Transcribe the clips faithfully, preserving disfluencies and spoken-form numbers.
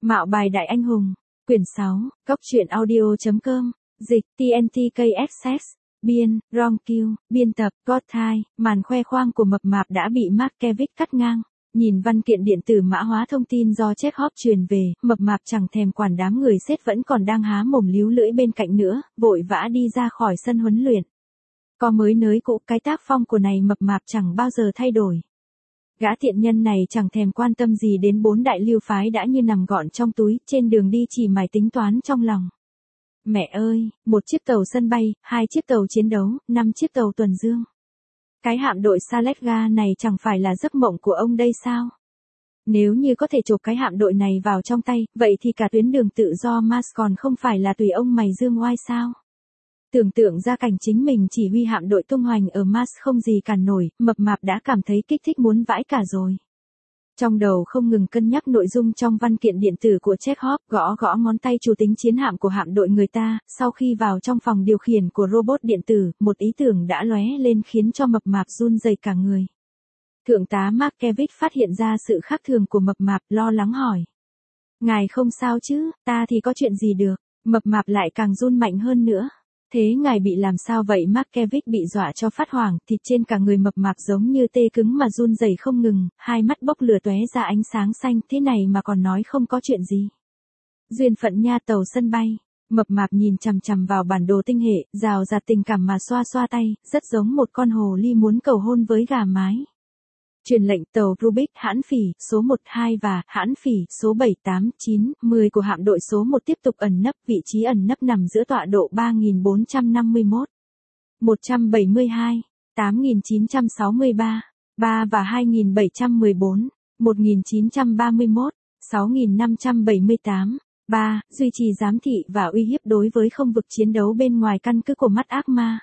Mạo bài đại anh hùng, quyển sáu, Cốc truyện audio.com, dịch, tê en tê ca ét ét, biên, Ron Q, biên tập, Godthai, màn khoe khoang của mập mạp đã bị Markevich cắt ngang. Nhìn văn kiện điện tử mã hóa thông tin do Chekhov truyền về, mập mạp chẳng thèm quản đám người sếp vẫn còn đang há mồm líu lưỡi bên cạnh nữa, vội vã đi ra khỏi sân huấn luyện. Có mới nới cũ, cái tác phong của này mập mạp chẳng bao giờ thay đổi. Gã tiện nhân này chẳng thèm quan tâm gì đến bốn đại lưu phái đã như nằm gọn trong túi, trên đường đi chỉ mải tính toán trong lòng. Mẹ ơi, một chiếc tàu sân bay, hai chiếc tàu chiến đấu, năm chiếc tàu tuần dương. Cái hạm đội Saletga này chẳng phải là giấc mộng của ông đây sao? Nếu như có thể chộp cái hạm đội này vào trong tay, vậy thì cả tuyến đường tự do Mars còn không phải là tùy ông mày dương oai sao? Tưởng tượng ra cảnh chính mình chỉ huy hạm đội tung hoành ở Mars không gì cản nổi, mập mạp đã cảm thấy kích thích muốn vãi cả rồi. Trong đầu không ngừng cân nhắc nội dung trong văn kiện điện tử của Chekhov, gõ gõ ngón tay chủ tính chiến hạm của hạm đội người ta, sau khi vào trong phòng điều khiển của robot điện tử, một ý tưởng đã lóe lên khiến cho mập mạp run rẩy cả người. Thượng tá Markevich phát hiện ra sự khác thường của mập mạp, lo lắng hỏi. Ngài không sao chứ, ta thì có chuyện gì được, mập mạp lại càng run mạnh hơn nữa. Thế ngài bị làm sao vậy? Markevich bị dọa cho phát hoảng, thịt trên cả người mập mạp giống như tê cứng mà run rẩy không ngừng, hai mắt bốc lửa tóe ra ánh sáng xanh, thế này mà còn nói không có chuyện gì. Duyên phận nha, tàu sân bay. Mập mạp nhìn chằm chằm vào bản đồ tinh hệ, rào rạt tình cảm mà xoa xoa tay, rất giống một con hồ ly muốn cầu hôn với gà mái. Truyền lệnh tàu Rubik hãn phỉ số một hai và hãn phỉ số bảy tám chín mười của hạm đội số một tiếp tục ẩn nấp, vị trí ẩn nấp nằm giữa tọa độ ba nghìn bốn trăm năm mươi mốt, một trăm bảy mươi hai, tám nghìn chín trăm sáu mươi ba, ba và hai nghìn bảy trăm mười bốn, một nghìn chín trăm ba mươi mốt, sáu nghìn năm trăm bảy mươi tám, ba, duy trì giám thị và uy hiếp đối với không vực chiến đấu bên ngoài căn cứ của mắt ác ma.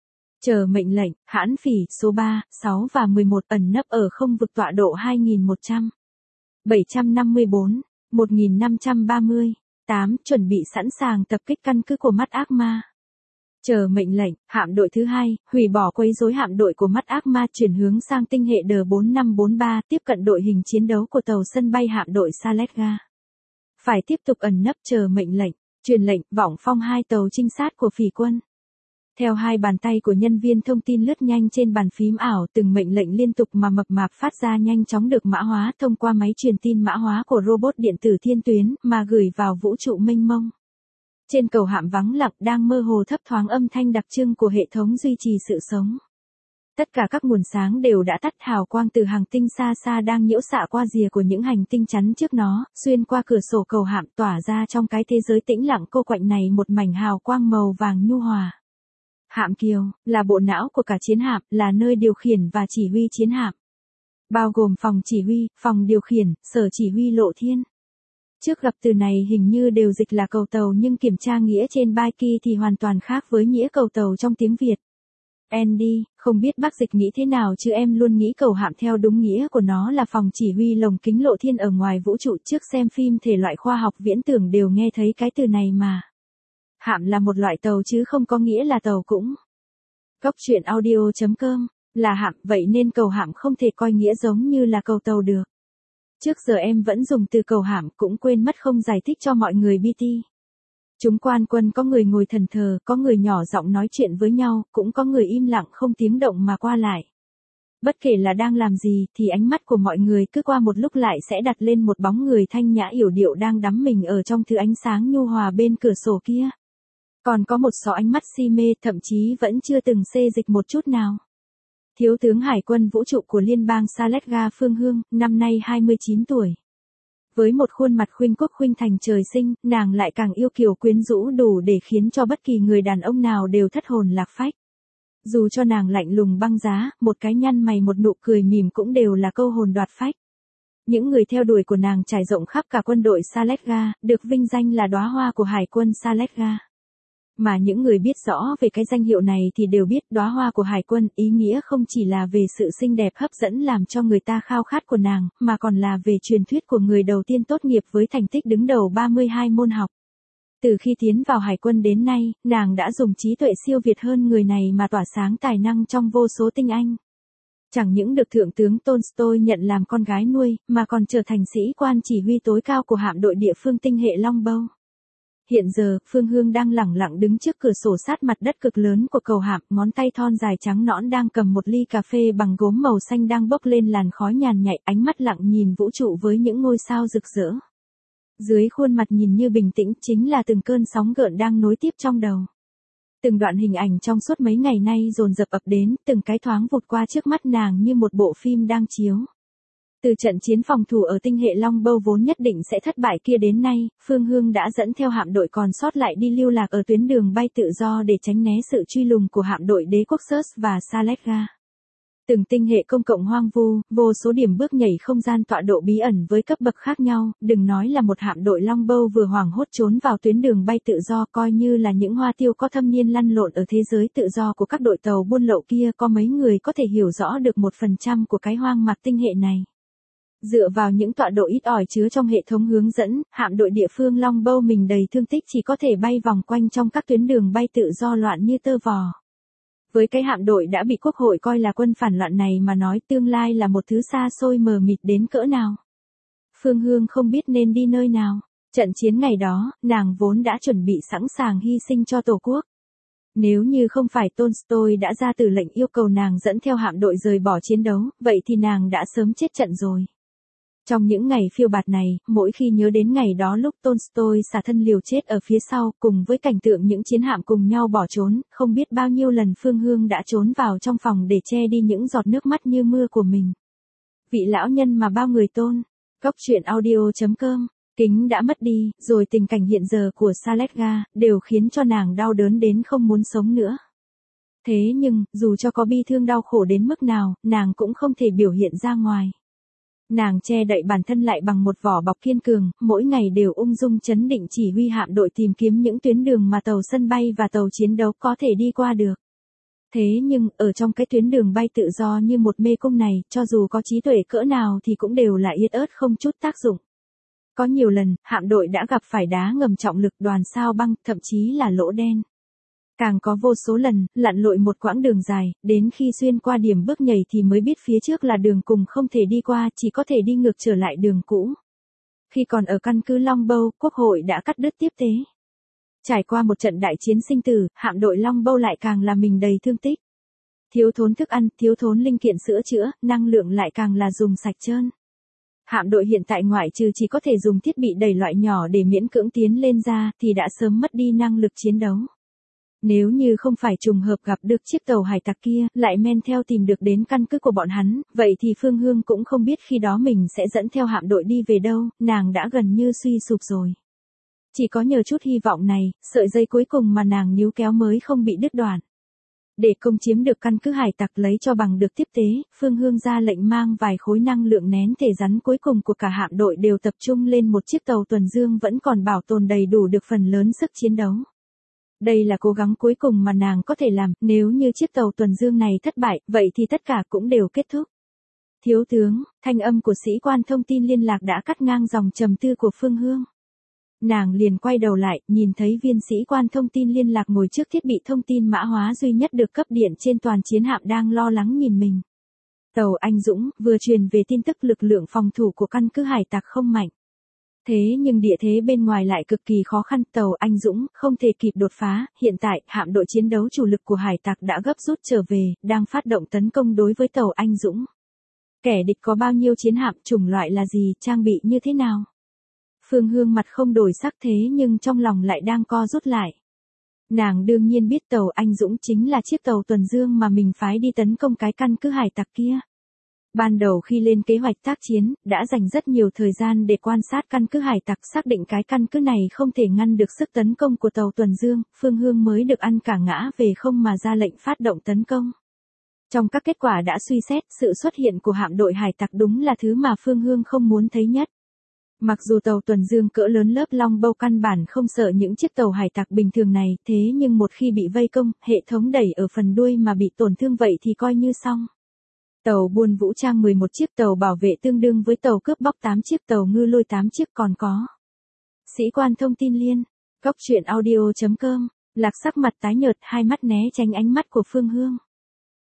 Chờ mệnh lệnh, hãn phỉ số ba, sáu và mười một ẩn nấp ở không vực tọa độ hai nghìn một trăm, bảy trăm năm mươi bốn, một nghìn năm trăm ba mươi, tám, chuẩn bị sẵn sàng tập kích căn cứ của mắt ác ma. Chờ mệnh lệnh, hạm đội thứ hai, hủy bỏ quấy rối hạm đội của mắt ác ma chuyển hướng sang tinh hệ D bốn năm bốn ba, tiếp cận đội hình chiến đấu của tàu sân bay hạm đội Saletga. Phải tiếp tục ẩn nấp. Chờ mệnh lệnh, truyền lệnh, vọng phong hai tàu trinh sát của phỉ quân. Theo hai bàn tay của nhân viên thông tin lướt nhanh trên bàn phím ảo, từng mệnh lệnh liên tục mà mập mạp phát ra nhanh chóng được mã hóa thông qua máy truyền tin mã hóa của robot điện tử thiên tuyến, mà gửi vào vũ trụ mênh mông. Trên cầu hạm vắng lặng đang mơ hồ thấp thoáng âm thanh đặc trưng của hệ thống duy trì sự sống. Tất cả các nguồn sáng đều đã tắt, hào quang từ hành tinh xa xa đang nhiễu xạ qua rìa của những hành tinh chắn trước nó, xuyên qua cửa sổ cầu hạm tỏa ra trong cái thế giới tĩnh lặng cô quạnh này một mảnh hào quang màu vàng nhu hòa. Hạm kiều, là bộ não của cả chiến hạm, là nơi điều khiển và chỉ huy chiến hạm. Bao gồm phòng chỉ huy, phòng điều khiển, sở chỉ huy lộ thiên. Trước gặp từ này hình như đều dịch là cầu tàu nhưng kiểm tra nghĩa trên Biki thì hoàn toàn khác với nghĩa cầu tàu trong tiếng Việt. Andy, không biết bác dịch nghĩ thế nào chứ em luôn nghĩ cầu hạm theo đúng nghĩa của nó là phòng chỉ huy lồng kính lộ thiên ở ngoài vũ trụ. Trước xem phim thể loại khoa học viễn tưởng đều nghe thấy cái từ này mà. Hạm là một loại tàu chứ không có nghĩa là tàu cũng. Cốc truyện audio.com, là hạm, vậy nên cầu hạm không thể coi nghĩa giống như là cầu tàu được. Trước giờ em vẫn dùng từ cầu hạm, cũng quên mất không giải thích cho mọi người bê tê. Chúng quan quân có người ngồi thần thờ, có người nhỏ giọng nói chuyện với nhau, cũng có người im lặng không tiếng động mà qua lại. Bất kể là đang làm gì thì ánh mắt của mọi người cứ qua một lúc lại sẽ đặt lên một bóng người thanh nhã yểu điệu đang đắm mình ở trong thứ ánh sáng nhu hòa bên cửa sổ kia. Còn có một số ánh mắt si mê, thậm chí vẫn chưa từng xê dịch một chút nào. Thiếu tướng Hải quân vũ trụ của liên bang Saletga Phương Hương, năm nay hai mươi chín tuổi. Với một khuôn mặt khuynh quốc khuynh thành trời sinh, nàng lại càng yêu kiều quyến rũ đủ để khiến cho bất kỳ người đàn ông nào đều thất hồn lạc phách. Dù cho nàng lạnh lùng băng giá, một cái nhăn mày một nụ cười mỉm cũng đều là câu hồn đoạt phách. Những người theo đuổi của nàng trải rộng khắp cả quân đội Saletga, được vinh danh là đóa hoa của Hải quân Saletga. Mà những người biết rõ về cái danh hiệu này thì đều biết đóa hoa của Hải quân ý nghĩa không chỉ là về sự xinh đẹp hấp dẫn làm cho người ta khao khát của nàng, mà còn là về truyền thuyết của người đầu tiên tốt nghiệp với thành tích đứng đầu ba mươi hai môn học. Từ khi tiến vào Hải quân đến nay, nàng đã dùng trí tuệ siêu việt hơn người này mà tỏa sáng tài năng trong vô số tinh anh. Chẳng những được Thượng tướng Tolstoy nhận làm con gái nuôi, mà còn trở thành sĩ quan chỉ huy tối cao của hạm đội địa phương tinh hệ Longbow. Hiện giờ, Phương Hương đang lẳng lặng đứng trước cửa sổ sát mặt đất cực lớn của cầu hạm, ngón tay thon dài trắng nõn đang cầm một ly cà phê bằng gốm màu xanh đang bốc lên làn khói nhàn nhạy, ánh mắt lặng nhìn vũ trụ với những ngôi sao rực rỡ. Dưới khuôn mặt nhìn như bình tĩnh chính là từng cơn sóng gợn đang nối tiếp trong đầu. Từng đoạn hình ảnh trong suốt mấy ngày nay dồn dập ập đến, từng cái thoáng vụt qua trước mắt nàng như một bộ phim đang chiếu. Từ trận chiến phòng thủ ở tinh hệ Longbow vốn nhất định sẽ thất bại kia đến nay, Phương Hương đã dẫn theo hạm đội còn sót lại đi lưu lạc ở tuyến đường bay tự do để tránh né sự truy lùng của hạm đội đế quốc Search và Saletga. Từng tinh hệ công cộng hoang vu, vô số điểm bước nhảy không gian tọa độ bí ẩn với cấp bậc khác nhau, đừng nói là một hạm đội Longbow vừa hoảng hốt trốn vào tuyến đường bay tự do, coi như là những hoa tiêu có thâm niên lăn lộn ở thế giới tự do của các đội tàu buôn lậu kia, có mấy người có thể hiểu rõ được một phần trăm của cái hoang mạc tinh hệ này. Dựa vào những tọa độ ít ỏi chứa trong hệ thống hướng dẫn, hạm đội địa phương Longbow mình đầy thương tích chỉ có thể bay vòng quanh trong các tuyến đường bay tự do loạn như tơ vò. Với cái hạm đội đã bị quốc hội coi là quân phản loạn này mà nói, tương lai là một thứ xa xôi mờ mịt đến cỡ nào. Phương Hương không biết nên đi nơi nào. Trận chiến ngày đó, nàng vốn đã chuẩn bị sẵn sàng hy sinh cho Tổ quốc. Nếu như không phải Tolstoy đã ra từ lệnh yêu cầu nàng dẫn theo hạm đội rời bỏ chiến đấu, vậy thì nàng đã sớm chết trận rồi. Trong những ngày phiêu bạt này, mỗi khi nhớ đến ngày đó lúc Tolstoy xả thân liều chết ở phía sau, cùng với cảnh tượng những chiến hạm cùng nhau bỏ trốn, không biết bao nhiêu lần Phương Hương đã trốn vào trong phòng để che đi những giọt nước mắt như mưa của mình. Vị lão nhân mà bao người tôn. Cóc truyện audio chấm com. Kính đã mất đi, rồi tình cảnh hiện giờ của Saletga, đều khiến cho nàng đau đớn đến không muốn sống nữa. Thế nhưng, dù cho có bi thương đau khổ đến mức nào, nàng cũng không thể biểu hiện ra ngoài. Nàng che đậy bản thân lại bằng một vỏ bọc kiên cường, mỗi ngày đều ung dung chấn định chỉ huy hạm đội tìm kiếm những tuyến đường mà tàu sân bay và tàu chiến đấu có thể đi qua được. Thế nhưng, ở trong cái tuyến đường bay tự do như một mê cung này, cho dù có trí tuệ cỡ nào thì cũng đều là yết ớt không chút tác dụng. Có nhiều lần, hạm đội đã gặp phải đá ngầm trọng lực, đoàn sao băng, thậm chí là lỗ đen. Càng có vô số lần, lặn lội một quãng đường dài, đến khi xuyên qua điểm bước nhảy thì mới biết phía trước là đường cùng không thể đi qua, chỉ có thể đi ngược trở lại đường cũ. Khi còn ở căn cứ Longbow, Quốc hội đã cắt đứt tiếp tế. Trải qua một trận đại chiến sinh tử, hạm đội Longbow lại càng là mình đầy thương tích. Thiếu thốn thức ăn, thiếu thốn linh kiện sữa chữa, năng lượng lại càng là dùng sạch trơn. Hạm đội hiện tại ngoại trừ chỉ có thể dùng thiết bị đẩy loại nhỏ để miễn cưỡng tiến lên ra, thì đã sớm mất đi năng lực chiến đấu. Nếu như không phải trùng hợp gặp được chiếc tàu hải tặc kia, lại men theo tìm được đến căn cứ của bọn hắn, vậy thì Phương Hương cũng không biết khi đó mình sẽ dẫn theo hạm đội đi về đâu, nàng đã gần như suy sụp rồi. Chỉ có nhờ chút hy vọng này, sợi dây cuối cùng mà nàng níu kéo mới không bị đứt đoạn. Để công chiếm được căn cứ hải tặc lấy cho bằng được tiếp tế, Phương Hương ra lệnh mang vài khối năng lượng nén thể rắn cuối cùng của cả hạm đội đều tập trung lên một chiếc tàu tuần dương vẫn còn bảo tồn đầy đủ được phần lớn sức chiến đấu. Đây là cố gắng cuối cùng mà nàng có thể làm, nếu như chiếc tàu tuần dương này thất bại, vậy thì tất cả cũng đều kết thúc. Thiếu tướng, thanh âm của sĩ quan thông tin liên lạc đã cắt ngang dòng trầm tư của Phương Hương. Nàng liền quay đầu lại, nhìn thấy viên sĩ quan thông tin liên lạc ngồi trước thiết bị thông tin mã hóa duy nhất được cấp điện trên toàn chiến hạm đang lo lắng nhìn mình. Tàu Anh Dũng vừa truyền về tin tức lực lượng phòng thủ của căn cứ hải tặc không mạnh. Thế nhưng địa thế bên ngoài lại cực kỳ khó khăn, tàu Anh Dũng không thể kịp đột phá, hiện tại hạm đội chiến đấu chủ lực của hải tặc đã gấp rút trở về, đang phát động tấn công đối với tàu Anh Dũng. Kẻ địch có bao nhiêu chiến hạm, chủng loại là gì, trang bị như thế nào? Phương Hương mặt không đổi sắc thế nhưng trong lòng lại đang co rút lại. Nàng đương nhiên biết tàu Anh Dũng chính là chiếc tàu tuần dương mà mình phái đi tấn công cái căn cứ hải tặc kia. Ban đầu khi lên kế hoạch tác chiến, đã dành rất nhiều thời gian để quan sát căn cứ hải tặc, xác định cái căn cứ này không thể ngăn được sức tấn công của tàu tuần dương, Phương Hương mới được ăn cả ngã về không mà ra lệnh phát động tấn công. Trong các kết quả đã suy xét, sự xuất hiện của hạm đội hải tặc đúng là thứ mà Phương Hương không muốn thấy nhất. Mặc dù tàu tuần dương cỡ lớn lớp Longbow căn bản không sợ những chiếc tàu hải tặc bình thường này, thế nhưng một khi bị vây công, hệ thống đẩy ở phần đuôi mà bị tổn thương vậy thì coi như xong. Tàu buôn vũ trang mười một chiếc, tàu bảo vệ tương đương với tàu cướp bóc tám chiếc, tàu ngư lôi tám chiếc, còn có. Sĩ quan thông tin liên, cóc truyện audio chấm com, Lạc sắc mặt tái nhợt, hai mắt né tránh ánh mắt của Phương Hương.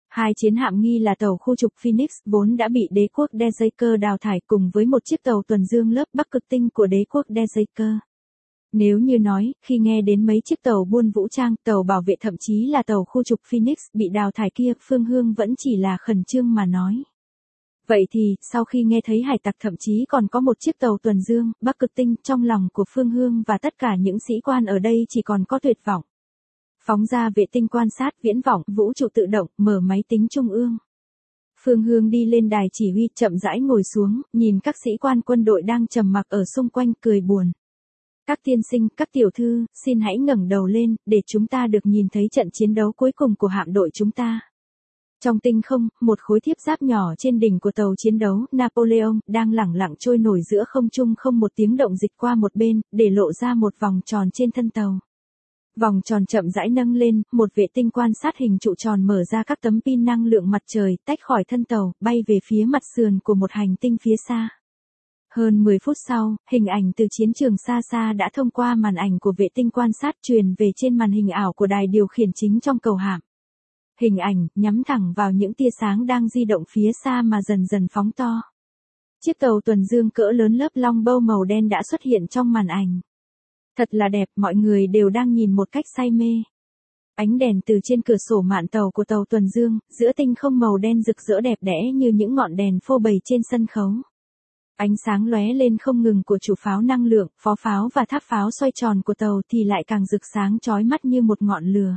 Hai chiến hạm nghi là tàu khu trục Phoenix vốn đã bị đế quốc Dejaker đào thải cùng với một chiếc tàu tuần dương lớp Bắc Cực Tinh của đế quốc Dejaker. Nếu như nói, khi nghe đến mấy chiếc tàu buôn vũ trang, tàu bảo vệ thậm chí là tàu khu trục Phoenix bị đào thải kia, Phương Hương vẫn chỉ là khẩn trương mà nói. Vậy thì, sau khi nghe thấy hải tặc thậm chí còn có một chiếc tàu tuần dương, Bắc Cực Tinh, trong lòng của Phương Hương và tất cả những sĩ quan ở đây chỉ còn có tuyệt vọng. Phóng ra vệ tinh quan sát viễn vọng, vũ trụ tự động, mở máy tính trung ương. Phương Hương đi lên đài chỉ huy, chậm rãi ngồi xuống, nhìn các sĩ quan quân đội đang trầm mặc ở xung quanh, cười buồn. Các tiên sinh, các tiểu thư, xin hãy ngẩng đầu lên, để chúng ta được nhìn thấy trận chiến đấu cuối cùng của hạm đội chúng ta. Trong tinh không, một khối thiếp giáp nhỏ trên đỉnh của tàu chiến đấu Napoleon đang lẳng lặng trôi nổi giữa không trung, không một tiếng động dịch qua một bên, để lộ ra một vòng tròn trên thân tàu. Vòng tròn chậm rãi nâng lên, một vệ tinh quan sát hình trụ tròn mở ra các tấm pin năng lượng mặt trời, tách khỏi thân tàu, bay về phía mặt sườn của một hành tinh phía xa. Hơn mười phút sau, hình ảnh từ chiến trường xa xa đã thông qua màn ảnh của vệ tinh quan sát truyền về trên màn hình ảo của đài điều khiển chính trong cầu hạm. Hình ảnh nhắm thẳng vào những tia sáng đang di động phía xa mà dần dần phóng to. Chiếc tàu tuần dương cỡ lớn lớp Longbow màu đen đã xuất hiện trong màn ảnh. Thật là đẹp, mọi người đều đang nhìn một cách say mê. Ánh đèn từ trên cửa sổ mạn tàu của tàu tuần dương, giữa tinh không màu đen rực rỡ đẹp đẽ như những ngọn đèn phô bày trên sân khấu. Ánh sáng lóe lên không ngừng của chủ pháo năng lượng, phó pháo và tháp pháo xoay tròn của tàu thì lại càng rực sáng chói mắt như một ngọn lửa.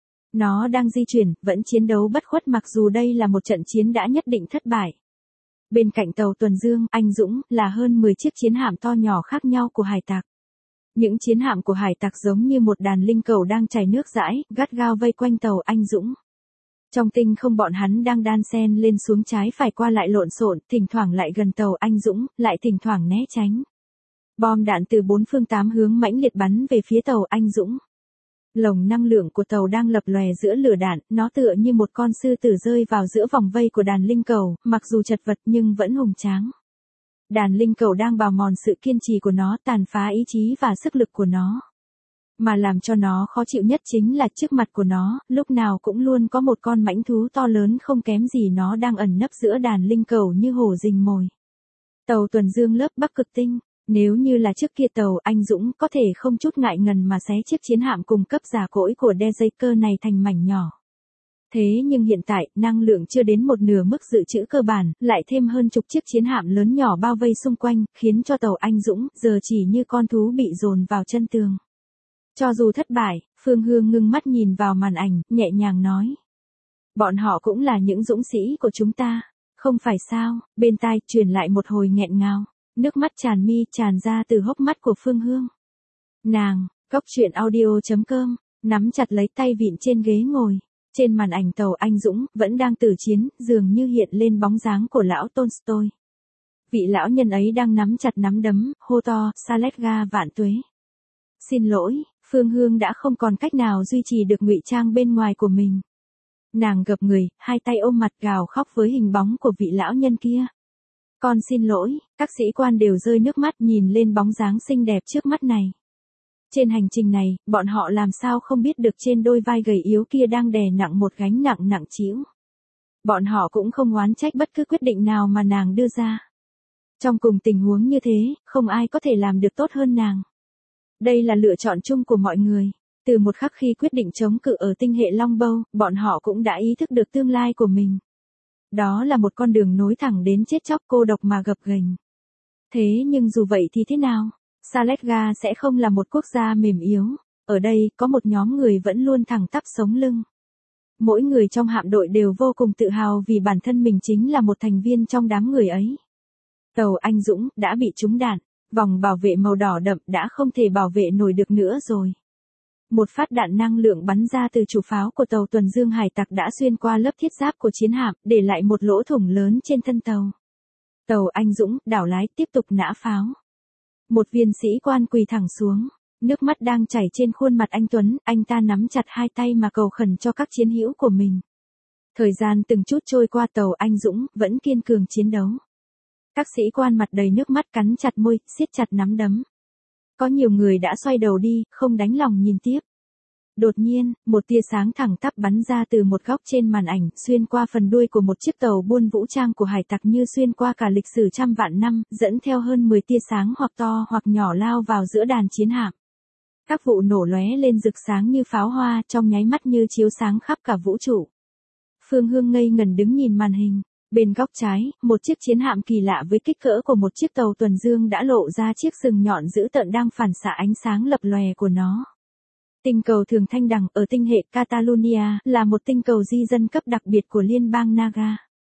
Nó đang di chuyển, vẫn chiến đấu bất khuất mặc dù đây là một trận chiến đã nhất định thất bại. Bên cạnh tàu tuần dương, anh Dũng, là hơn mười chiếc chiến hạm to nhỏ khác nhau của hải tặc. Những chiến hạm của hải tặc giống như một đàn linh cẩu đang chảy nước dãi, gắt gao vây quanh tàu anh Dũng. Trong tinh không bọn hắn đang đan xen lên xuống trái phải qua lại lộn xộn, thỉnh thoảng lại gần tàu anh Dũng, lại thỉnh thoảng né tránh. Bom đạn từ bốn phương tám hướng mãnh liệt bắn về phía tàu anh Dũng. Lồng năng lượng của tàu đang lập lòe giữa lửa đạn, nó tựa như một con sư tử rơi vào giữa vòng vây của đàn linh cẩu, mặc dù chật vật nhưng vẫn hùng tráng. Đàn linh cẩu đang bào mòn sự kiên trì của nó, tàn phá ý chí và sức lực của nó. Mà làm cho nó khó chịu nhất chính là trước mặt của nó, lúc nào cũng luôn có một con mãnh thú to lớn không kém gì nó đang ẩn nấp giữa đàn linh cẩu như hổ rình mồi. Tàu tuần dương lớp Bắc Cực Tinh, nếu như là trước kia tàu anh Dũng có thể không chút ngại ngần mà xé chiếc chiến hạm cung cấp giả cỗi của Dejaker này thành mảnh nhỏ. Thế nhưng hiện tại, năng lượng chưa đến một nửa mức dự trữ cơ bản, lại thêm hơn chục chiếc chiến hạm lớn nhỏ bao vây xung quanh, khiến cho tàu anh Dũng giờ chỉ như con thú bị dồn vào chân tường. Cho dù thất bại, Phương Hương ngưng mắt nhìn vào màn ảnh, nhẹ nhàng nói. Bọn họ cũng là những dũng sĩ của chúng ta, không phải sao, bên tai truyền lại một hồi nghẹn ngào, nước mắt tràn mi tràn ra từ hốc mắt của Phương Hương. Nàng, góc truyện audio chấm com, nắm chặt lấy tay vịn trên ghế ngồi. Trên màn ảnh tàu anh Dũng vẫn đang tử chiến, dường như hiện lên bóng dáng của lão Tolstoy. Vị lão nhân ấy đang nắm chặt nắm đấm, hô to, Saletga vạn tuế. Xin lỗi, Phương Hương đã không còn cách nào duy trì được ngụy trang bên ngoài của mình. Nàng gập người, hai tay ôm mặt gào khóc với hình bóng của vị lão nhân kia. Con xin lỗi, các sĩ quan đều rơi nước mắt nhìn lên bóng dáng xinh đẹp trước mắt này. Trên hành trình này, bọn họ làm sao không biết được trên đôi vai gầy yếu kia đang đè nặng một gánh nặng nặng trĩu. Bọn họ cũng không oán trách bất cứ quyết định nào mà nàng đưa ra. Trong cùng tình huống như thế, không ai có thể làm được tốt hơn nàng. Đây là lựa chọn chung của mọi người. Từ một khắc khi quyết định chống cự ở tinh hệ Longbow, bọn họ cũng đã ý thức được tương lai của mình. Đó là một con đường nối thẳng đến chết chóc cô độc mà gập ghềnh. Thế nhưng dù vậy thì thế nào? Saletga sẽ không là một quốc gia mềm yếu. Ở đây, có một nhóm người vẫn luôn thẳng tắp sống lưng. Mỗi người trong hạm đội đều vô cùng tự hào vì bản thân mình chính là một thành viên trong đám người ấy. Tàu anh Dũng đã bị trúng đạn. Vòng bảo vệ màu đỏ đậm đã không thể bảo vệ nổi được nữa rồi. Một phát đạn năng lượng bắn ra từ chủ pháo của tàu tuần dương hải tặc đã xuyên qua lớp thiết giáp của chiến hạm, để lại một lỗ thủng lớn trên thân tàu. Tàu anh Dũng, đảo lái, tiếp tục nã pháo. Một viên sĩ quan quỳ thẳng xuống, nước mắt đang chảy trên khuôn mặt anh Tuấn, anh ta nắm chặt hai tay mà cầu khẩn cho các chiến hữu của mình. Thời gian từng chút trôi qua, tàu anh Dũng vẫn kiên cường chiến đấu. Các sĩ quan mặt đầy nước mắt cắn chặt môi, siết chặt nắm đấm. Có nhiều người đã xoay đầu đi, không đành lòng nhìn tiếp. Đột nhiên, một tia sáng thẳng tắp bắn ra từ một góc trên màn ảnh, xuyên qua phần đuôi của một chiếc tàu buôn vũ trang của hải tặc như xuyên qua cả lịch sử trăm vạn năm, dẫn theo hơn mười tia sáng hoặc to hoặc nhỏ lao vào giữa đàn chiến hạm. Các vụ nổ lóe lên rực sáng như pháo hoa, trong nháy mắt như chiếu sáng khắp cả vũ trụ. Phương Hương ngây ngần đứng nhìn màn hình. Bên góc trái, một chiếc chiến hạm kỳ lạ với kích cỡ của một chiếc tàu tuần dương đã lộ ra chiếc sừng nhọn dữ tợn đang phản xạ ánh sáng lập lòe của nó. Tinh cầu Thường Thanh Đằng ở tinh hệ Catalonia là một tinh cầu di dân cấp đặc biệt của liên bang Naga.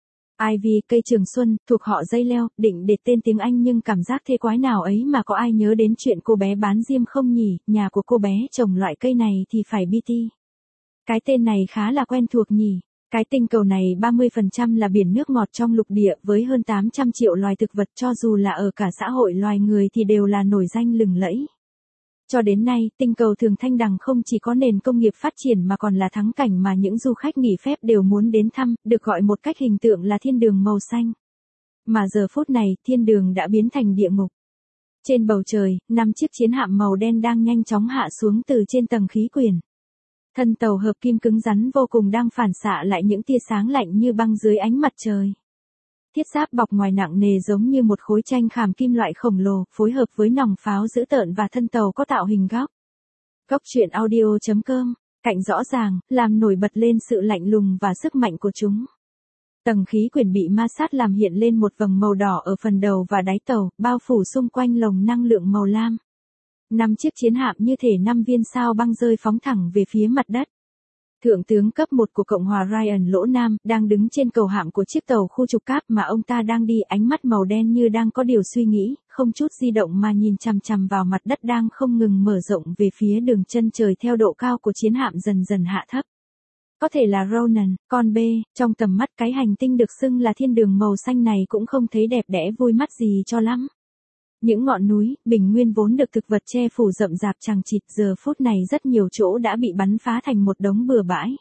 Ivy, cây trường xuân, thuộc họ dây leo, định để tên tiếng Anh nhưng cảm giác thế quái nào ấy mà có ai nhớ đến chuyện cô bé bán diêm không nhỉ, nhà của cô bé trồng loại cây này thì phải bê tê. Cái tên này khá là quen thuộc nhỉ. Cái tinh cầu này ba mươi phần trăm là biển nước ngọt trong lục địa với hơn tám trăm triệu loài thực vật, cho dù là ở cả xã hội loài người thì đều là nổi danh lừng lẫy. Cho đến nay, tinh cầu Thường Thanh Đằng không chỉ có nền công nghiệp phát triển mà còn là thắng cảnh mà những du khách nghỉ phép đều muốn đến thăm, được gọi một cách hình tượng là thiên đường màu xanh. Mà giờ phút này, thiên đường đã biến thành địa ngục. Trên bầu trời, năm chiếc chiến hạm màu đen đang nhanh chóng hạ xuống từ trên tầng khí quyển. Thân tàu hợp kim cứng rắn vô cùng đang phản xạ lại những tia sáng lạnh như băng dưới ánh mặt trời. Thiết giáp bọc ngoài nặng nề giống như một khối tranh khảm kim loại khổng lồ, phối hợp với nòng pháo dữ tợn và thân tàu có tạo hình góc. Góc truyện audio chấm com, cạnh rõ ràng, làm nổi bật lên sự lạnh lùng và sức mạnh của chúng. Tầng khí quyển bị ma sát làm hiện lên một vầng màu đỏ ở phần đầu và đáy tàu, bao phủ xung quanh lồng năng lượng màu lam. Năm chiếc chiến hạm như thể năm viên sao băng rơi phóng thẳng về phía mặt đất. Thượng tướng cấp một của Cộng hòa Ryan Lỗ Nam đang đứng trên cầu hạm của chiếc tàu khu trục cáp mà ông ta đang đi, ánh mắt màu đen như đang có điều suy nghĩ, không chút di động mà nhìn chằm chằm vào mặt đất đang không ngừng mở rộng về phía đường chân trời theo độ cao của chiến hạm dần dần hạ thấp. Có thể là Ronan, con bê, trong tầm mắt cái hành tinh được xưng là thiên đường màu xanh này cũng không thấy đẹp đẽ vui mắt gì cho lắm. Những ngọn núi, bình nguyên vốn được thực vật che phủ rậm rạp chằng chịt, giờ phút này rất nhiều chỗ đã bị bắn phá thành một đống bừa bãi.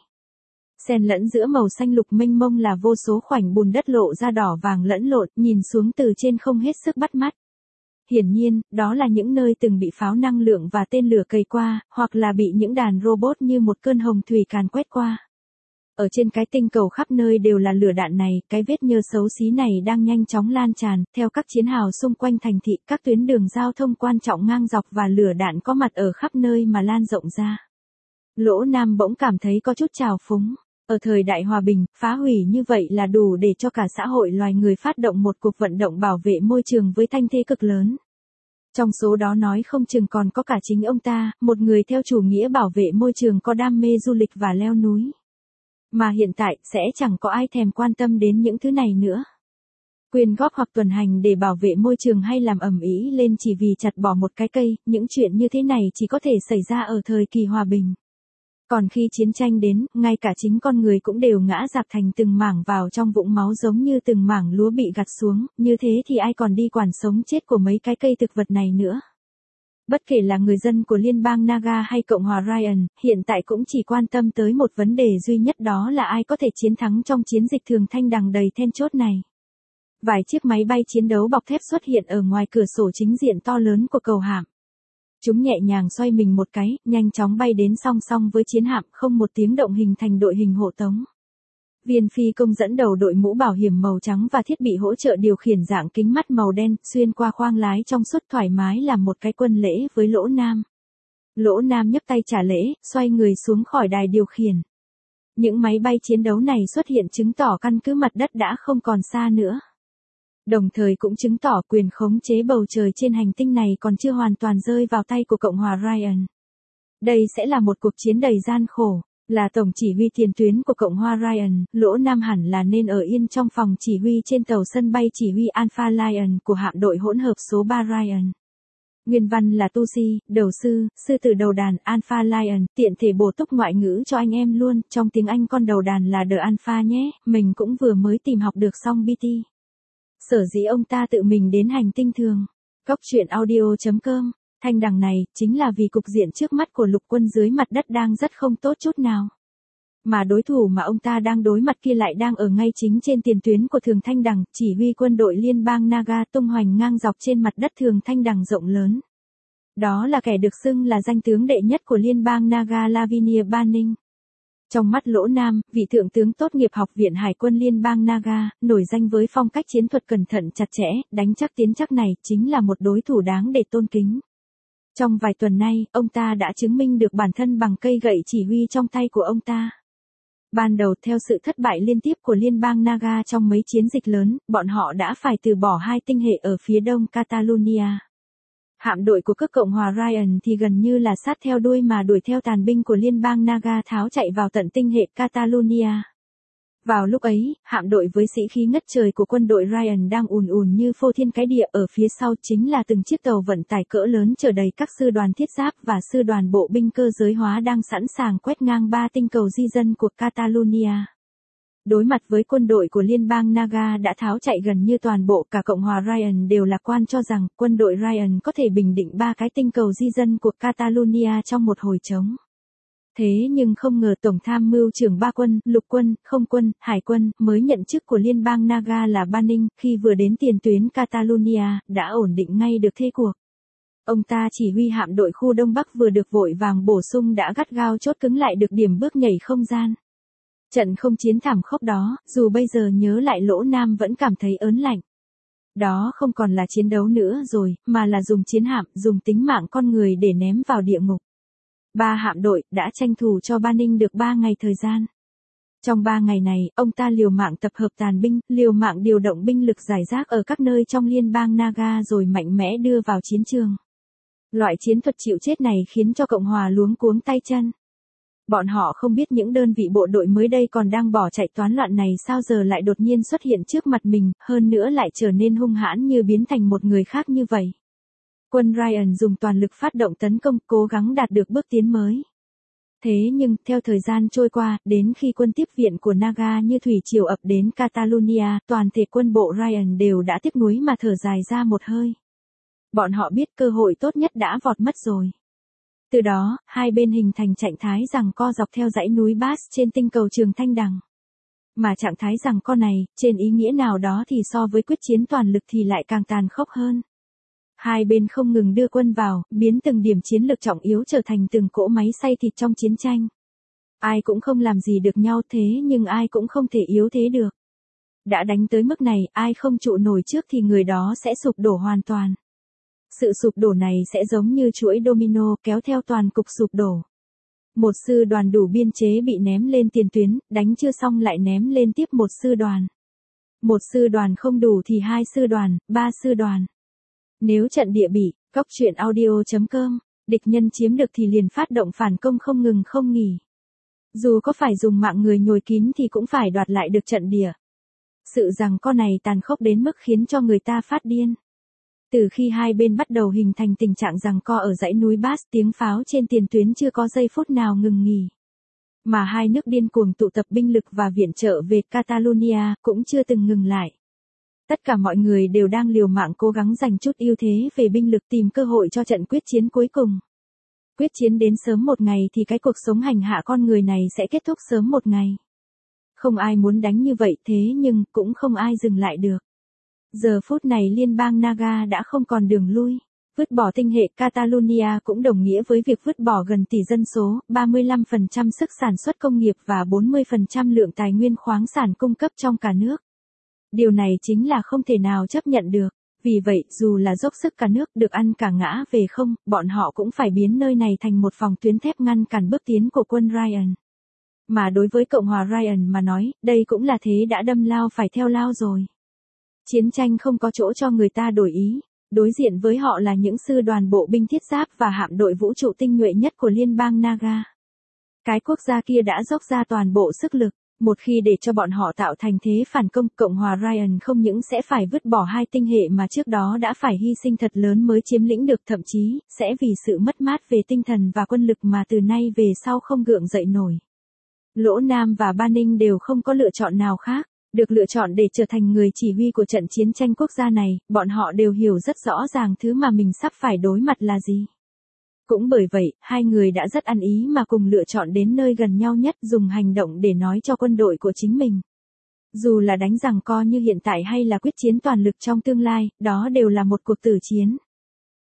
Xen lẫn giữa màu xanh lục mênh mông là vô số khoảnh bùn đất lộ ra đỏ vàng lẫn lộn, nhìn xuống từ trên không hết sức bắt mắt. Hiển nhiên, đó là những nơi từng bị pháo năng lượng và tên lửa cày qua, hoặc là bị những đàn robot như một cơn hồng thủy càn quét qua. Ở trên cái tinh cầu khắp nơi đều là lửa đạn này, cái vết nhơ xấu xí này đang nhanh chóng lan tràn, theo các chiến hào xung quanh thành thị, các tuyến đường giao thông quan trọng ngang dọc và lửa đạn có mặt ở khắp nơi mà lan rộng ra. Lỗ Nam bỗng cảm thấy có chút trào phúng. Ở thời đại hòa bình, phá hủy như vậy là đủ để cho cả xã hội loài người phát động một cuộc vận động bảo vệ môi trường với thanh thế cực lớn. Trong số đó nói không chừng còn có cả chính ông ta, một người theo chủ nghĩa bảo vệ môi trường có đam mê du lịch và leo núi. Mà hiện tại, sẽ chẳng có ai thèm quan tâm đến những thứ này nữa. Quyên góp hoặc tuần hành để bảo vệ môi trường hay làm ầm ĩ lên chỉ vì chặt bỏ một cái cây, những chuyện như thế này chỉ có thể xảy ra ở thời kỳ hòa bình. Còn khi chiến tranh đến, ngay cả chính con người cũng đều ngã rạp thành từng mảng vào trong vũng máu giống như từng mảng lúa bị gặt xuống, như thế thì ai còn đi quản sống chết của mấy cái cây thực vật này nữa. Bất kể là người dân của liên bang Naga hay Cộng hòa Ryan, hiện tại cũng chỉ quan tâm tới một vấn đề duy nhất, đó là ai có thể chiến thắng trong chiến dịch Thường Thanh Đằng đầy then chốt này. Vài chiếc máy bay chiến đấu bọc thép xuất hiện ở ngoài cửa sổ chính diện to lớn của cầu hạm. Chúng nhẹ nhàng xoay mình một cái, nhanh chóng bay đến song song với chiến hạm, không một tiếng động hình thành đội hình hộ tống. Viên phi công dẫn đầu đội mũ bảo hiểm màu trắng và thiết bị hỗ trợ điều khiển dạng kính mắt màu đen, xuyên qua khoang lái trong suốt thoải mái làm một cái quân lễ với Lỗ Nam. Lỗ Nam nhấc tay trả lễ, xoay người xuống khỏi đài điều khiển. Những máy bay chiến đấu này xuất hiện chứng tỏ căn cứ mặt đất đã không còn xa nữa. Đồng thời cũng chứng tỏ quyền khống chế bầu trời trên hành tinh này còn chưa hoàn toàn rơi vào tay của Cộng hòa Ryan. Đây sẽ là một cuộc chiến đầy gian khổ. Là tổng chỉ huy tiền tuyến của Cộng hòa Ryan, Lỗ Nam hẳn là nên ở yên trong phòng chỉ huy trên tàu sân bay chỉ huy Alpha Lion của hạm đội hỗn hợp số ba Ryan. Nguyên văn là tu si, đầu sư, sư tử đầu đàn Alpha Lion, tiện thể bổ túc ngoại ngữ cho anh em luôn, trong tiếng Anh con đầu đàn là The Alpha nhé, mình cũng vừa mới tìm học được xong bê tê. Sở dĩ ông ta tự mình đến hành tinh thường. Góc truyện audio chấm com. Thanh đằng này, chính là vì cục diện trước mắt của lục quân dưới mặt đất đang rất không tốt chút nào. Mà đối thủ mà ông ta đang đối mặt kia lại đang ở ngay chính trên tiền tuyến của Thường Thanh Đằng, chỉ huy quân đội liên bang Naga tung hoành ngang dọc trên mặt đất Thường Thanh Đằng rộng lớn. Đó là kẻ được xưng là danh tướng đệ nhất của liên bang Naga Lavinia Banning. Trong mắt Lỗ Nam, vị thượng tướng tốt nghiệp Học viện Hải quân Liên bang Naga, nổi danh với phong cách chiến thuật cẩn thận chặt chẽ, đánh chắc tiến chắc này, chính là một đối thủ đáng để tôn kính. Trong vài tuần nay, ông ta đã chứng minh được bản thân bằng cây gậy chỉ huy trong tay của ông ta. Ban đầu theo sự thất bại liên tiếp của liên bang Naga trong mấy chiến dịch lớn, bọn họ đã phải từ bỏ hai tinh hệ ở phía đông Catalonia. Hạm đội của các Cộng hòa Ryan thì gần như là sát theo đuôi mà đuổi theo tàn binh của liên bang Naga tháo chạy vào tận tinh hệ Catalonia. Vào lúc ấy, hạm đội với sĩ khí ngất trời của quân đội Ryan đang ùn ùn như phô thiên cái địa, ở phía sau chính là từng chiếc tàu vận tải cỡ lớn chở đầy các sư đoàn thiết giáp và sư đoàn bộ binh cơ giới hóa đang sẵn sàng quét ngang ba tinh cầu di dân của Catalonia. Đối mặt với quân đội của liên bang Naga đã tháo chạy gần như toàn bộ, cả Cộng hòa Ryan đều lạc quan cho rằng quân đội Ryan có thể bình định ba cái tinh cầu di dân của Catalonia trong một hồi trống. Thế nhưng không ngờ Tổng tham mưu trưởng ba quân, lục quân, không quân, hải quân, mới nhận chức của liên bang Naga là Banning, khi vừa đến tiền tuyến Catalonia, đã ổn định ngay được thế cuộc. Ông ta chỉ huy hạm đội khu Đông Bắc vừa được vội vàng bổ sung đã gắt gao chốt cứng lại được điểm bước nhảy không gian. Trận không chiến thảm khốc đó, dù bây giờ nhớ lại Lỗ Nam vẫn cảm thấy ớn lạnh. Đó không còn là chiến đấu nữa rồi, mà là dùng chiến hạm, dùng tính mạng con người để ném vào địa ngục. Ba hạm đội đã tranh thủ cho Banning được ba ngày thời gian. Trong ba ngày này, ông ta liều mạng tập hợp tàn binh, liều mạng điều động binh lực rải rác ở các nơi trong liên bang Naga rồi mạnh mẽ đưa vào chiến trường. Loại chiến thuật chịu chết này khiến cho Cộng hòa luống cuống tay chân. Bọn họ không biết những đơn vị bộ đội mới đây còn đang bỏ chạy toán loạn này sao giờ lại đột nhiên xuất hiện trước mặt mình, hơn nữa lại trở nên hung hãn như biến thành một người khác như vậy. Quân Ryan dùng toàn lực phát động tấn công, cố gắng đạt được bước tiến mới. Thế nhưng, theo thời gian trôi qua, đến khi quân tiếp viện của Naga như thủy triều ập đến Catalonia, toàn thể quân bộ Ryan đều đã tiếc nuối mà thở dài ra một hơi. Bọn họ biết cơ hội tốt nhất đã vọt mất rồi. Từ đó, hai bên hình thành trạng thái giằng co dọc theo dãy núi Bass trên tinh cầu Trường Thanh Đằng. Mà trạng thái giằng co này, trên ý nghĩa nào đó thì so với quyết chiến toàn lực thì lại càng tàn khốc hơn. Hai bên không ngừng đưa quân vào, biến từng điểm chiến lược trọng yếu trở thành từng cỗ máy xay thịt trong chiến tranh. Ai cũng không làm gì được nhau thế nhưng ai cũng không thể yếu thế được. Đã đánh tới mức này, ai không trụ nổi trước thì người đó sẽ sụp đổ hoàn toàn. Sự sụp đổ này sẽ giống như chuỗi domino kéo theo toàn cục sụp đổ. Một sư đoàn đủ biên chế bị ném lên tiền tuyến, đánh chưa xong lại ném lên tiếp một sư đoàn. Một sư đoàn không đủ thì hai sư đoàn, ba sư đoàn. Nếu trận địa bị, góc truyện audio chấm com, địch nhân chiếm được thì liền phát động phản công không ngừng không nghỉ. Dù có phải dùng mạng người nhồi kín thì cũng phải đoạt lại được trận địa. Sự giằng co này tàn khốc đến mức khiến cho người ta phát điên. Từ khi hai bên bắt đầu hình thành tình trạng giằng co ở dãy núi Bass, tiếng pháo trên tiền tuyến chưa có giây phút nào ngừng nghỉ. Mà hai nước điên cuồng tụ tập binh lực và viện trợ về Catalonia cũng chưa từng ngừng lại. Tất cả mọi người đều đang liều mạng cố gắng giành chút ưu thế về binh lực, tìm cơ hội cho trận quyết chiến cuối cùng. Quyết chiến đến sớm một ngày thì cái cuộc sống hành hạ con người này sẽ kết thúc sớm một ngày. Không ai muốn đánh như vậy thế nhưng cũng không ai dừng lại được. Giờ phút này liên bang Naga đã không còn đường lui. Vứt bỏ tinh hệ Catalonia cũng đồng nghĩa với việc vứt bỏ gần tỷ dân số, ba mươi lăm phần trăm sức sản xuất công nghiệp và bốn mươi phần trăm lượng tài nguyên khoáng sản cung cấp trong cả nước. Điều này chính là không thể nào chấp nhận được. Vì vậy, dù là dốc sức cả nước được ăn cả ngã về không, bọn họ cũng phải biến nơi này thành một phòng tuyến thép ngăn cản bước tiến của quân Ryan. Mà đối với Cộng hòa Ryan mà nói, đây cũng là thế đã đâm lao phải theo lao rồi. Chiến tranh không có chỗ cho người ta đổi ý. Đối diện với họ là những sư đoàn bộ binh thiết giáp và hạm đội vũ trụ tinh nhuệ nhất của liên bang Naga. Cái quốc gia kia đã dốc ra toàn bộ sức lực. Một khi để cho bọn họ tạo thành thế phản công, Cộng hòa Ryan không những sẽ phải vứt bỏ hai tinh hệ mà trước đó đã phải hy sinh thật lớn mới chiếm lĩnh được, thậm chí sẽ vì sự mất mát về tinh thần và quân lực mà từ nay về sau không gượng dậy nổi. Lỗ Nam và Banning đều không có lựa chọn nào khác. Được lựa chọn để trở thành người chỉ huy của trận chiến tranh quốc gia này, bọn họ đều hiểu rất rõ ràng thứ mà mình sắp phải đối mặt là gì. Cũng bởi vậy, hai người đã rất ăn ý mà cùng lựa chọn đến nơi gần nhau nhất, dùng hành động để nói cho quân đội của chính mình. Dù là đánh giằng co như hiện tại hay là quyết chiến toàn lực trong tương lai, đó đều là một cuộc tử chiến.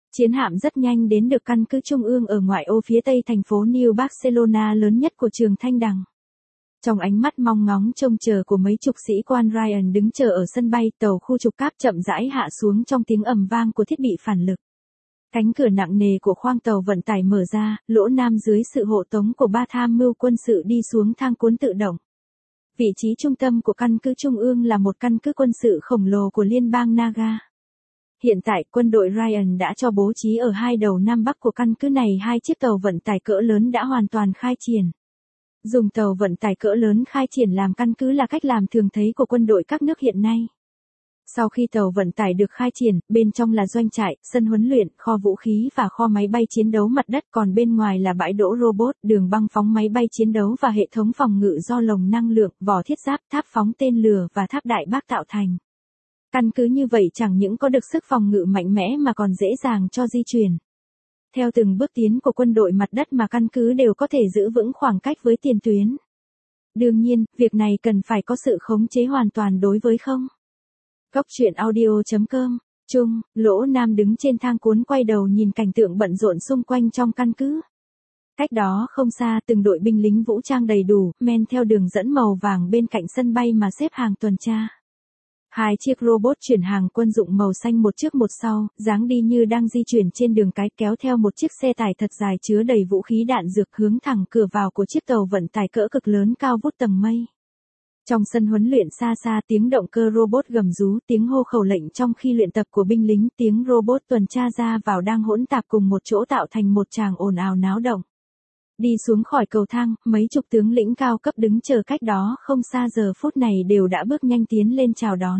Chiến hạm rất nhanh đến được căn cứ trung ương ở ngoại ô phía tây thành phố New Barcelona lớn nhất của trường Thanh Đằng. Trong ánh mắt mong ngóng trông chờ của mấy chục sĩ quan Ryan đứng chờ ở sân bay, tàu khu trục cáp chậm rãi hạ xuống trong tiếng ầm vang của thiết bị phản lực. Cánh cửa nặng nề của khoang tàu vận tải mở ra, Lỗ Nam dưới sự hộ tống của ba tham mưu quân sự đi xuống thang cuốn tự động. Vị trí trung tâm của căn cứ trung ương là một căn cứ quân sự khổng lồ của liên bang Naga. Hiện tại, quân đội Ryan đã cho bố trí ở hai đầu nam bắc của căn cứ này hai chiếc tàu vận tải cỡ lớn đã hoàn toàn khai triển. Dùng tàu vận tải cỡ lớn khai triển làm căn cứ là cách làm thường thấy của quân đội các nước hiện nay. Sau khi tàu vận tải được khai triển, bên trong là doanh trại, sân huấn luyện, kho vũ khí và kho máy bay chiến đấu mặt đất, còn bên ngoài là bãi đỗ robot, đường băng phóng máy bay chiến đấu và hệ thống phòng ngự do lồng năng lượng, vỏ thiết giáp, tháp phóng tên lửa và tháp đại bác tạo thành. Căn cứ như vậy chẳng những có được sức phòng ngự mạnh mẽ mà còn dễ dàng cho di chuyển. Theo từng bước tiến của quân đội mặt đất mà căn cứ đều có thể giữ vững khoảng cách với tiền tuyến. Đương nhiên, việc này cần phải có sự khống chế hoàn toàn đối với không. Góc truyện audio chấm com, Trung, Lỗ Nam đứng trên thang cuốn quay đầu nhìn cảnh tượng bận rộn xung quanh trong căn cứ. Cách đó không xa từng đội binh lính vũ trang đầy đủ, men theo đường dẫn màu vàng bên cạnh sân bay mà xếp hàng tuần tra. Hai chiếc robot chuyển hàng quân dụng màu xanh một trước một sau, dáng đi như đang di chuyển trên đường cái kéo theo một chiếc xe tải thật dài chứa đầy vũ khí đạn dược hướng thẳng cửa vào của chiếc tàu vận tải cỡ cực lớn cao vút tầng mây. Trong sân huấn luyện xa xa tiếng động cơ robot gầm rú, tiếng hô khẩu lệnh trong khi luyện tập của binh lính, tiếng robot tuần tra ra vào đang hỗn tạp cùng một chỗ tạo thành một tràng ồn ào náo động. Đi xuống khỏi cầu thang, mấy chục tướng lĩnh cao cấp đứng chờ cách đó không xa giờ phút này đều đã bước nhanh tiến lên chào đón.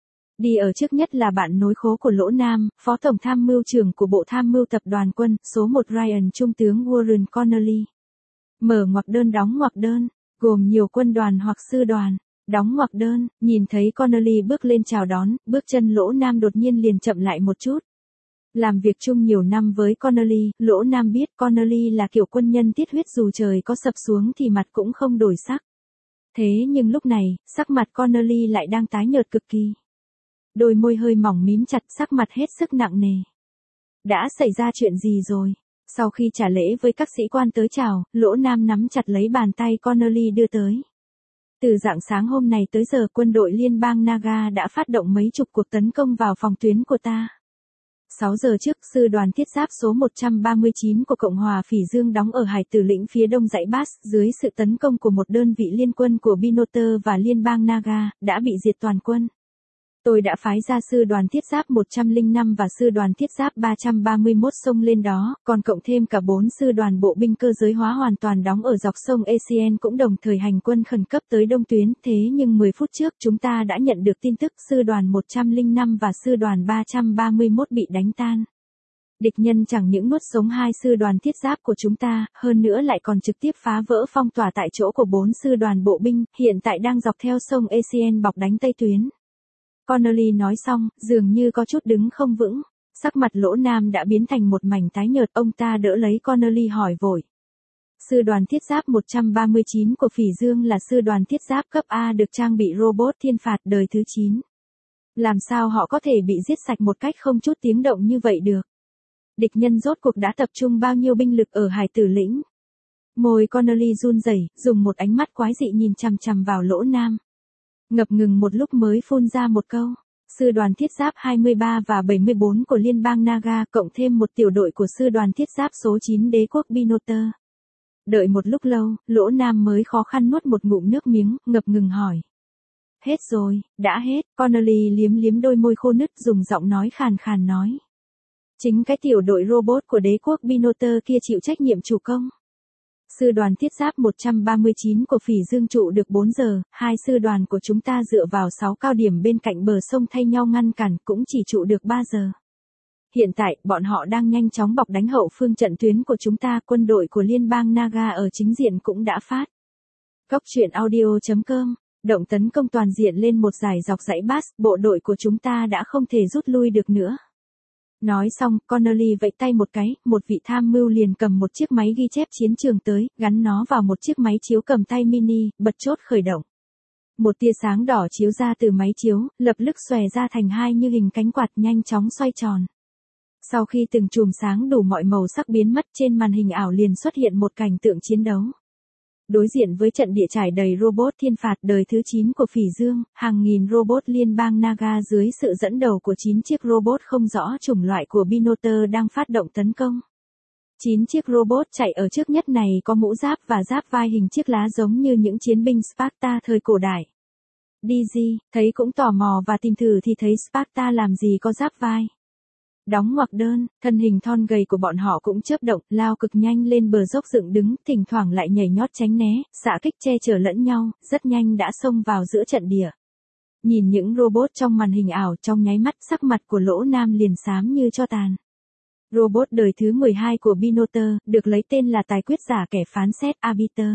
Đi ở trước nhất là bạn nối khố của Lỗ Nam, Phó Tổng Tham mưu trưởng của Bộ Tham mưu Tập đoàn Quân, số một Ryan Trung tướng Warren Connolly. Mở ngoặc đơn đóng ngoặc đơn, gồm nhiều quân đoàn hoặc sư đoàn. Đóng ngoặc đơn, nhìn thấy Connolly bước lên chào đón, bước chân Lỗ Nam đột nhiên liền chậm lại một chút. Làm việc chung nhiều năm với Connolly, Lỗ Nam biết Connolly là kiểu quân nhân tiết huyết dù trời có sập xuống thì mặt cũng không đổi sắc. Thế nhưng lúc này, sắc mặt Connolly lại đang tái nhợt cực kỳ. Đôi môi hơi mỏng mím chặt, sắc mặt hết sức nặng nề. Đã xảy ra chuyện gì rồi? Sau khi trả lễ với các sĩ quan tới chào, Lỗ Nam nắm chặt lấy bàn tay Connolly đưa tới. Từ rạng sáng hôm này tới giờ quân đội liên bang Naga đã phát động mấy chục cuộc tấn công vào phòng tuyến của ta. sáu giờ trước, sư đoàn thiết giáp số một trăm ba mươi chín của Cộng hòa Phỉ Dương đóng ở hải tử lĩnh phía đông dãy Bass, dưới sự tấn công của một đơn vị liên quân của Binoter và liên bang Naga, đã bị diệt toàn quân. Tôi đã phái ra sư đoàn thiết giáp một trăm lẻ năm và sư đoàn thiết giáp ba trăm ba mươi mốt xông lên đó, còn cộng thêm cả bốn sư đoàn bộ binh cơ giới hóa hoàn toàn đóng ở dọc sông Ecien cũng đồng thời hành quân khẩn cấp tới đông tuyến. Thế nhưng mười phút trước chúng ta đã nhận được tin tức sư đoàn một trăm lẻ năm và sư đoàn ba trăm ba mươi mốt bị đánh tan. Địch nhân chẳng những nuốt sống hai sư đoàn thiết giáp của chúng ta, hơn nữa lại còn trực tiếp phá vỡ phong tỏa tại chỗ của bốn sư đoàn bộ binh, hiện tại đang dọc theo sông Ecien bọc đánh Tây tuyến. Connolly nói xong, dường như có chút đứng không vững. Sắc mặt Lỗ Nam đã biến thành một mảnh tái nhợt, ông ta đỡ lấy Connolly hỏi vội. Sư đoàn thiết giáp một trăm ba mươi chín của Phỉ Dương là sư đoàn thiết giáp cấp A được trang bị robot thiên phạt đời thứ chín. Làm sao họ có thể bị giết sạch một cách không chút tiếng động như vậy được? Địch nhân rốt cuộc đã tập trung bao nhiêu binh lực ở hải tử lĩnh? Môi Connolly run rẩy, dùng một ánh mắt quái dị nhìn chằm chằm vào Lỗ Nam. Ngập ngừng một lúc mới phun ra một câu. Sư đoàn thiết giáp hai mươi ba và bảy mươi bốn của liên bang Naga cộng thêm một tiểu đội của sư đoàn thiết giáp số chín đế quốc Binoter. Đợi một lúc lâu, Lỗ Nam mới khó khăn nuốt một ngụm nước miếng, ngập ngừng hỏi. Hết rồi, đã hết, Connolly liếm liếm đôi môi khô nứt dùng giọng nói khàn khàn nói. Chính cái tiểu đội robot của đế quốc Binoter kia chịu trách nhiệm chủ công. Sư đoàn thiết giáp một trăm ba mươi chín của Phỉ Dương trụ được bốn giờ, hai sư đoàn của chúng ta dựa vào sáu cao điểm bên cạnh bờ sông thay nhau ngăn cản cũng chỉ trụ được ba giờ. Hiện tại, bọn họ đang nhanh chóng bọc đánh hậu phương trận tuyến của chúng ta, quân đội của liên bang Naga ở chính diện cũng đã phát. Góc truyện audio chấm com, động tấn công toàn diện lên một dải dọc dãy Bass, bộ đội của chúng ta đã không thể rút lui được nữa. Nói xong, Connolly vẫy tay một cái, một vị tham mưu liền cầm một chiếc máy ghi chép chiến trường tới, gắn nó vào một chiếc máy chiếu cầm tay mini, bật chốt khởi động. Một tia sáng đỏ chiếu ra từ máy chiếu, lập tức xòe ra thành hai như hình cánh quạt nhanh chóng xoay tròn. Sau khi từng chùm sáng đủ mọi màu sắc biến mất trên màn hình ảo liền xuất hiện một cảnh tượng chiến đấu. Đối diện với trận địa trải đầy robot thiên phạt đời thứ chín của Phỉ Dương, hàng nghìn robot liên bang Naga dưới sự dẫn đầu của chín chiếc robot không rõ chủng loại của Binotter đang phát động tấn công. chín chiếc robot chạy ở trước nhất này có mũ giáp và giáp vai hình chiếc lá giống như những chiến binh Sparta thời cổ đại. đê giê, thấy cũng tò mò và tìm thử thì thấy Sparta làm gì có giáp vai. Đóng ngoặc đơn, thân hình thon gầy của bọn họ cũng chớp động, lao cực nhanh lên bờ dốc dựng đứng, thỉnh thoảng lại nhảy nhót tránh né, xạ kích che chở lẫn nhau, rất nhanh đã xông vào giữa trận địa. Nhìn những robot trong màn hình ảo trong nháy mắt sắc mặt của Lỗ Nam liền xám như tro tàn. Robot đời thứ mười hai của Binotter, được lấy tên là tài quyết giả kẻ phán xét Arbiter.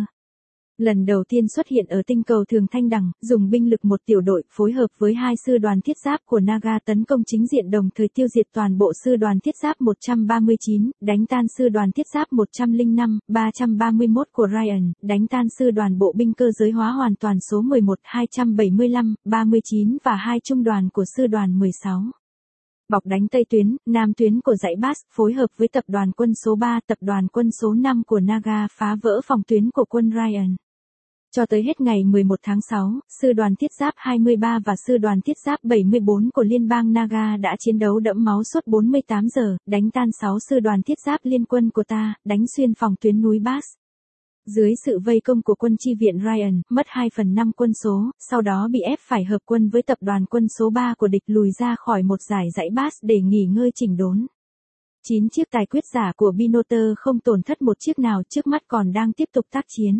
Lần đầu tiên xuất hiện ở tinh cầu Thường Thanh Đằng, dùng binh lực một tiểu đội phối hợp với hai sư đoàn thiết giáp của Naga tấn công chính diện đồng thời tiêu diệt toàn bộ sư đoàn thiết giáp một trăm ba mươi chín, đánh tan sư đoàn thiết giáp một trăm lẻ năm, ba trăm ba mươi mốt của Ryan, đánh tan sư đoàn bộ binh cơ giới hóa hoàn toàn số mười một, hai trăm bảy mươi lăm, ba mươi chín và hai trung đoàn của sư đoàn mười sáu. Bọc đánh Tây tuyến, Nam tuyến của dãy Bass, phối hợp với tập đoàn quân số ba, tập đoàn quân số năm của Naga phá vỡ phòng tuyến của quân Ryan. Cho tới hết ngày mười một tháng sáu, sư đoàn thiết giáp hai mươi ba và sư đoàn thiết giáp bảy mươi bốn của liên bang Naga đã chiến đấu đẫm máu suốt bốn mươi tám giờ, đánh tan sáu sư đoàn thiết giáp liên quân của ta, đánh xuyên phòng tuyến núi Bass. Dưới sự vây công của quân chi viện Ryan, mất hai phần năm quân số, sau đó bị ép phải hợp quân với tập đoàn quân số ba của địch lùi ra khỏi một dải dãy Bass để nghỉ ngơi chỉnh đốn. chín chiếc tài quyết giả của Binotter không tổn thất một chiếc nào, trước mắt còn đang tiếp tục tác chiến.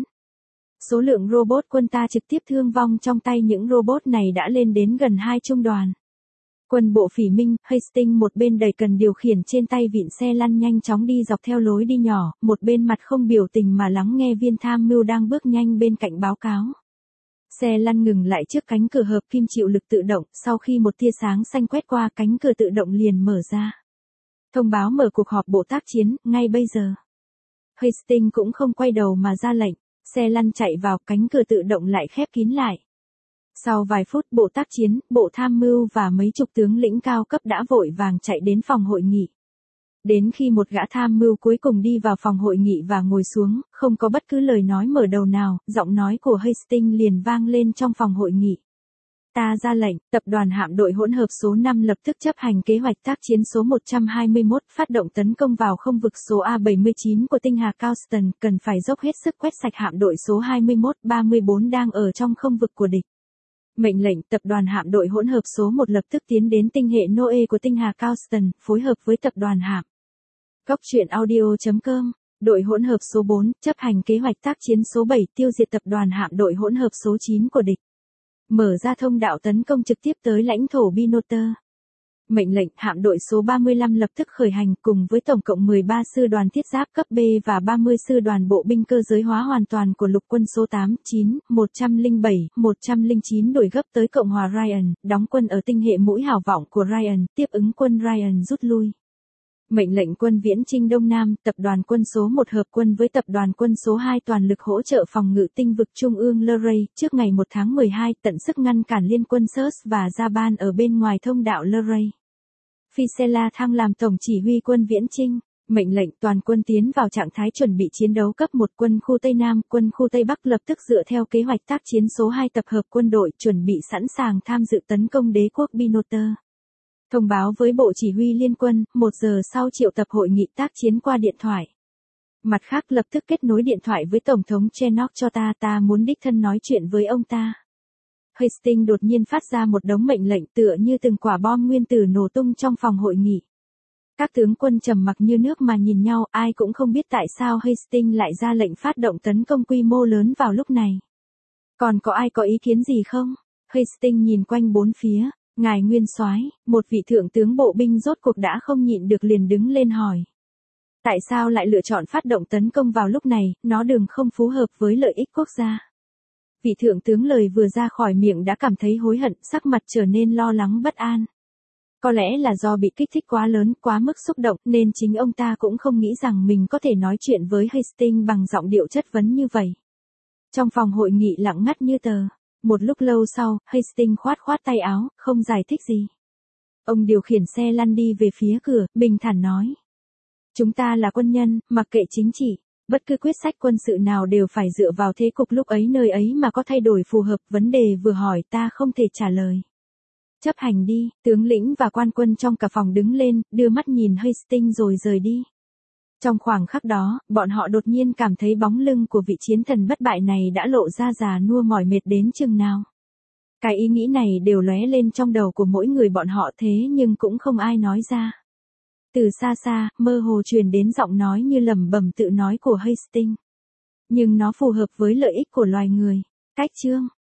Số lượng robot quân ta trực tiếp thương vong trong tay những robot này đã lên đến gần hai trung đoàn. Quân bộ Phỉ Minh, Hastings một bên đầy cần điều khiển trên tay vịn xe lăn nhanh chóng đi dọc theo lối đi nhỏ, một bên mặt không biểu tình mà lắng nghe viên tham mưu đang bước nhanh bên cạnh báo cáo. Xe lăn ngừng lại trước cánh cửa hợp kim chịu lực tự động, sau khi một tia sáng xanh quét qua cánh cửa tự động liền mở ra. Thông báo mở cuộc họp bộ tác chiến, ngay bây giờ. Hastings cũng không quay đầu mà ra lệnh. Xe lăn chạy vào, cánh cửa tự động lại khép kín lại. Sau vài phút bộ tác chiến, bộ tham mưu và mấy chục tướng lĩnh cao cấp đã vội vàng chạy đến phòng hội nghị. Đến khi một gã tham mưu cuối cùng đi vào phòng hội nghị và ngồi xuống, không có bất cứ lời nói mở đầu nào, giọng nói của Hastings liền vang lên trong phòng hội nghị. Ta ra lệnh, tập đoàn hạm đội hỗn hợp số năm lập tức chấp hành kế hoạch tác chiến số một trăm hai mươi mốt, phát động tấn công vào không vực số A bảy mươi chín của tinh hà Causton, cần phải dốc hết sức quét sạch hạm đội số hai mươi mốt, ba mươi bốn đang ở trong không vực của địch. Mệnh lệnh, tập đoàn hạm đội hỗn hợp số một lập tức tiến đến tinh hệ Noe của tinh hà Causton, phối hợp với tập đoàn hạm. Góc truyện audio chấm com, đội hỗn hợp số bốn, chấp hành kế hoạch tác chiến số bảy, tiêu diệt tập đoàn hạm đội hỗn hợp số chín của địch. Mở ra thông đạo tấn công trực tiếp tới lãnh thổ Binotter. Mệnh lệnh, hạm đội số ba mươi lăm lập tức khởi hành cùng với tổng cộng mười ba sư đoàn thiết giáp cấp B và ba mươi sư đoàn bộ binh cơ giới hóa hoàn toàn của lục quân số tám, chín, một trăm lẻ bảy, một trăm lẻ chín đuổi gấp tới Cộng hòa Ryan, đóng quân ở tinh hệ mũi hào vọng của Ryan, tiếp ứng quân Ryan rút lui. Mệnh lệnh quân viễn chinh Đông Nam, tập đoàn quân số một hợp quân với tập đoàn quân số hai toàn lực hỗ trợ phòng ngự tinh vực trung ương Luray, trước ngày một tháng mười hai tận sức ngăn cản liên quân Surs và Japan ở bên ngoài thông đạo Luray. Fisela thăng làm tổng chỉ huy quân viễn chinh. Mệnh lệnh toàn quân tiến vào trạng thái chuẩn bị chiến đấu cấp một, quân khu Tây Nam, quân khu Tây Bắc lập tức dựa theo kế hoạch tác chiến số hai tập hợp quân đội chuẩn bị sẵn sàng tham dự tấn công đế quốc Binotter. Thông báo với bộ chỉ huy liên quân, một giờ sau triệu tập hội nghị tác chiến qua điện thoại. Mặt khác lập tức kết nối điện thoại với Tổng thống Chenock cho ta, ta muốn đích thân nói chuyện với ông ta. Hastings đột nhiên phát ra một đống mệnh lệnh tựa như từng quả bom nguyên tử nổ tung trong phòng hội nghị. Các tướng quân trầm mặc như nước mà nhìn nhau, ai cũng không biết tại sao Hastings lại ra lệnh phát động tấn công quy mô lớn vào lúc này. Còn có ai có ý kiến gì không? Hastings nhìn quanh bốn phía. Ngài Nguyên Soái, một vị thượng tướng bộ binh rốt cuộc đã không nhịn được liền đứng lên hỏi. Tại sao lại lựa chọn phát động tấn công vào lúc này, nó đường không phù hợp với lợi ích quốc gia. Vị thượng tướng lời vừa ra khỏi miệng đã cảm thấy hối hận, sắc mặt trở nên lo lắng bất an. Có lẽ là do bị kích thích quá lớn, quá mức xúc động, nên chính ông ta cũng không nghĩ rằng mình có thể nói chuyện với Hastings bằng giọng điệu chất vấn như vậy. Trong phòng hội nghị lặng ngắt như tờ. Một lúc lâu sau, Hastings khoát khoát tay áo, không giải thích gì. Ông điều khiển xe lăn đi về phía cửa, bình thản nói. Chúng ta là quân nhân, mặc kệ chính trị. Bất cứ quyết sách quân sự nào đều phải dựa vào thế cục lúc ấy nơi ấy mà có thay đổi phù hợp, vấn đề vừa hỏi ta không thể trả lời. Chấp hành đi, tướng lĩnh và quan quân trong cả phòng đứng lên, đưa mắt nhìn Hastings rồi rời đi. Trong khoảng khắc đó, bọn họ đột nhiên cảm thấy bóng lưng của vị chiến thần bất bại này đã lộ ra già nua mỏi mệt đến chừng nào. Cái ý nghĩ này đều lóe lên trong đầu của mỗi người bọn họ thế nhưng cũng không ai nói ra. Từ xa xa, mơ hồ truyền đến giọng nói như lẩm bẩm tự nói của Hastings. Nhưng nó phù hợp với lợi ích của loài người. Cách chương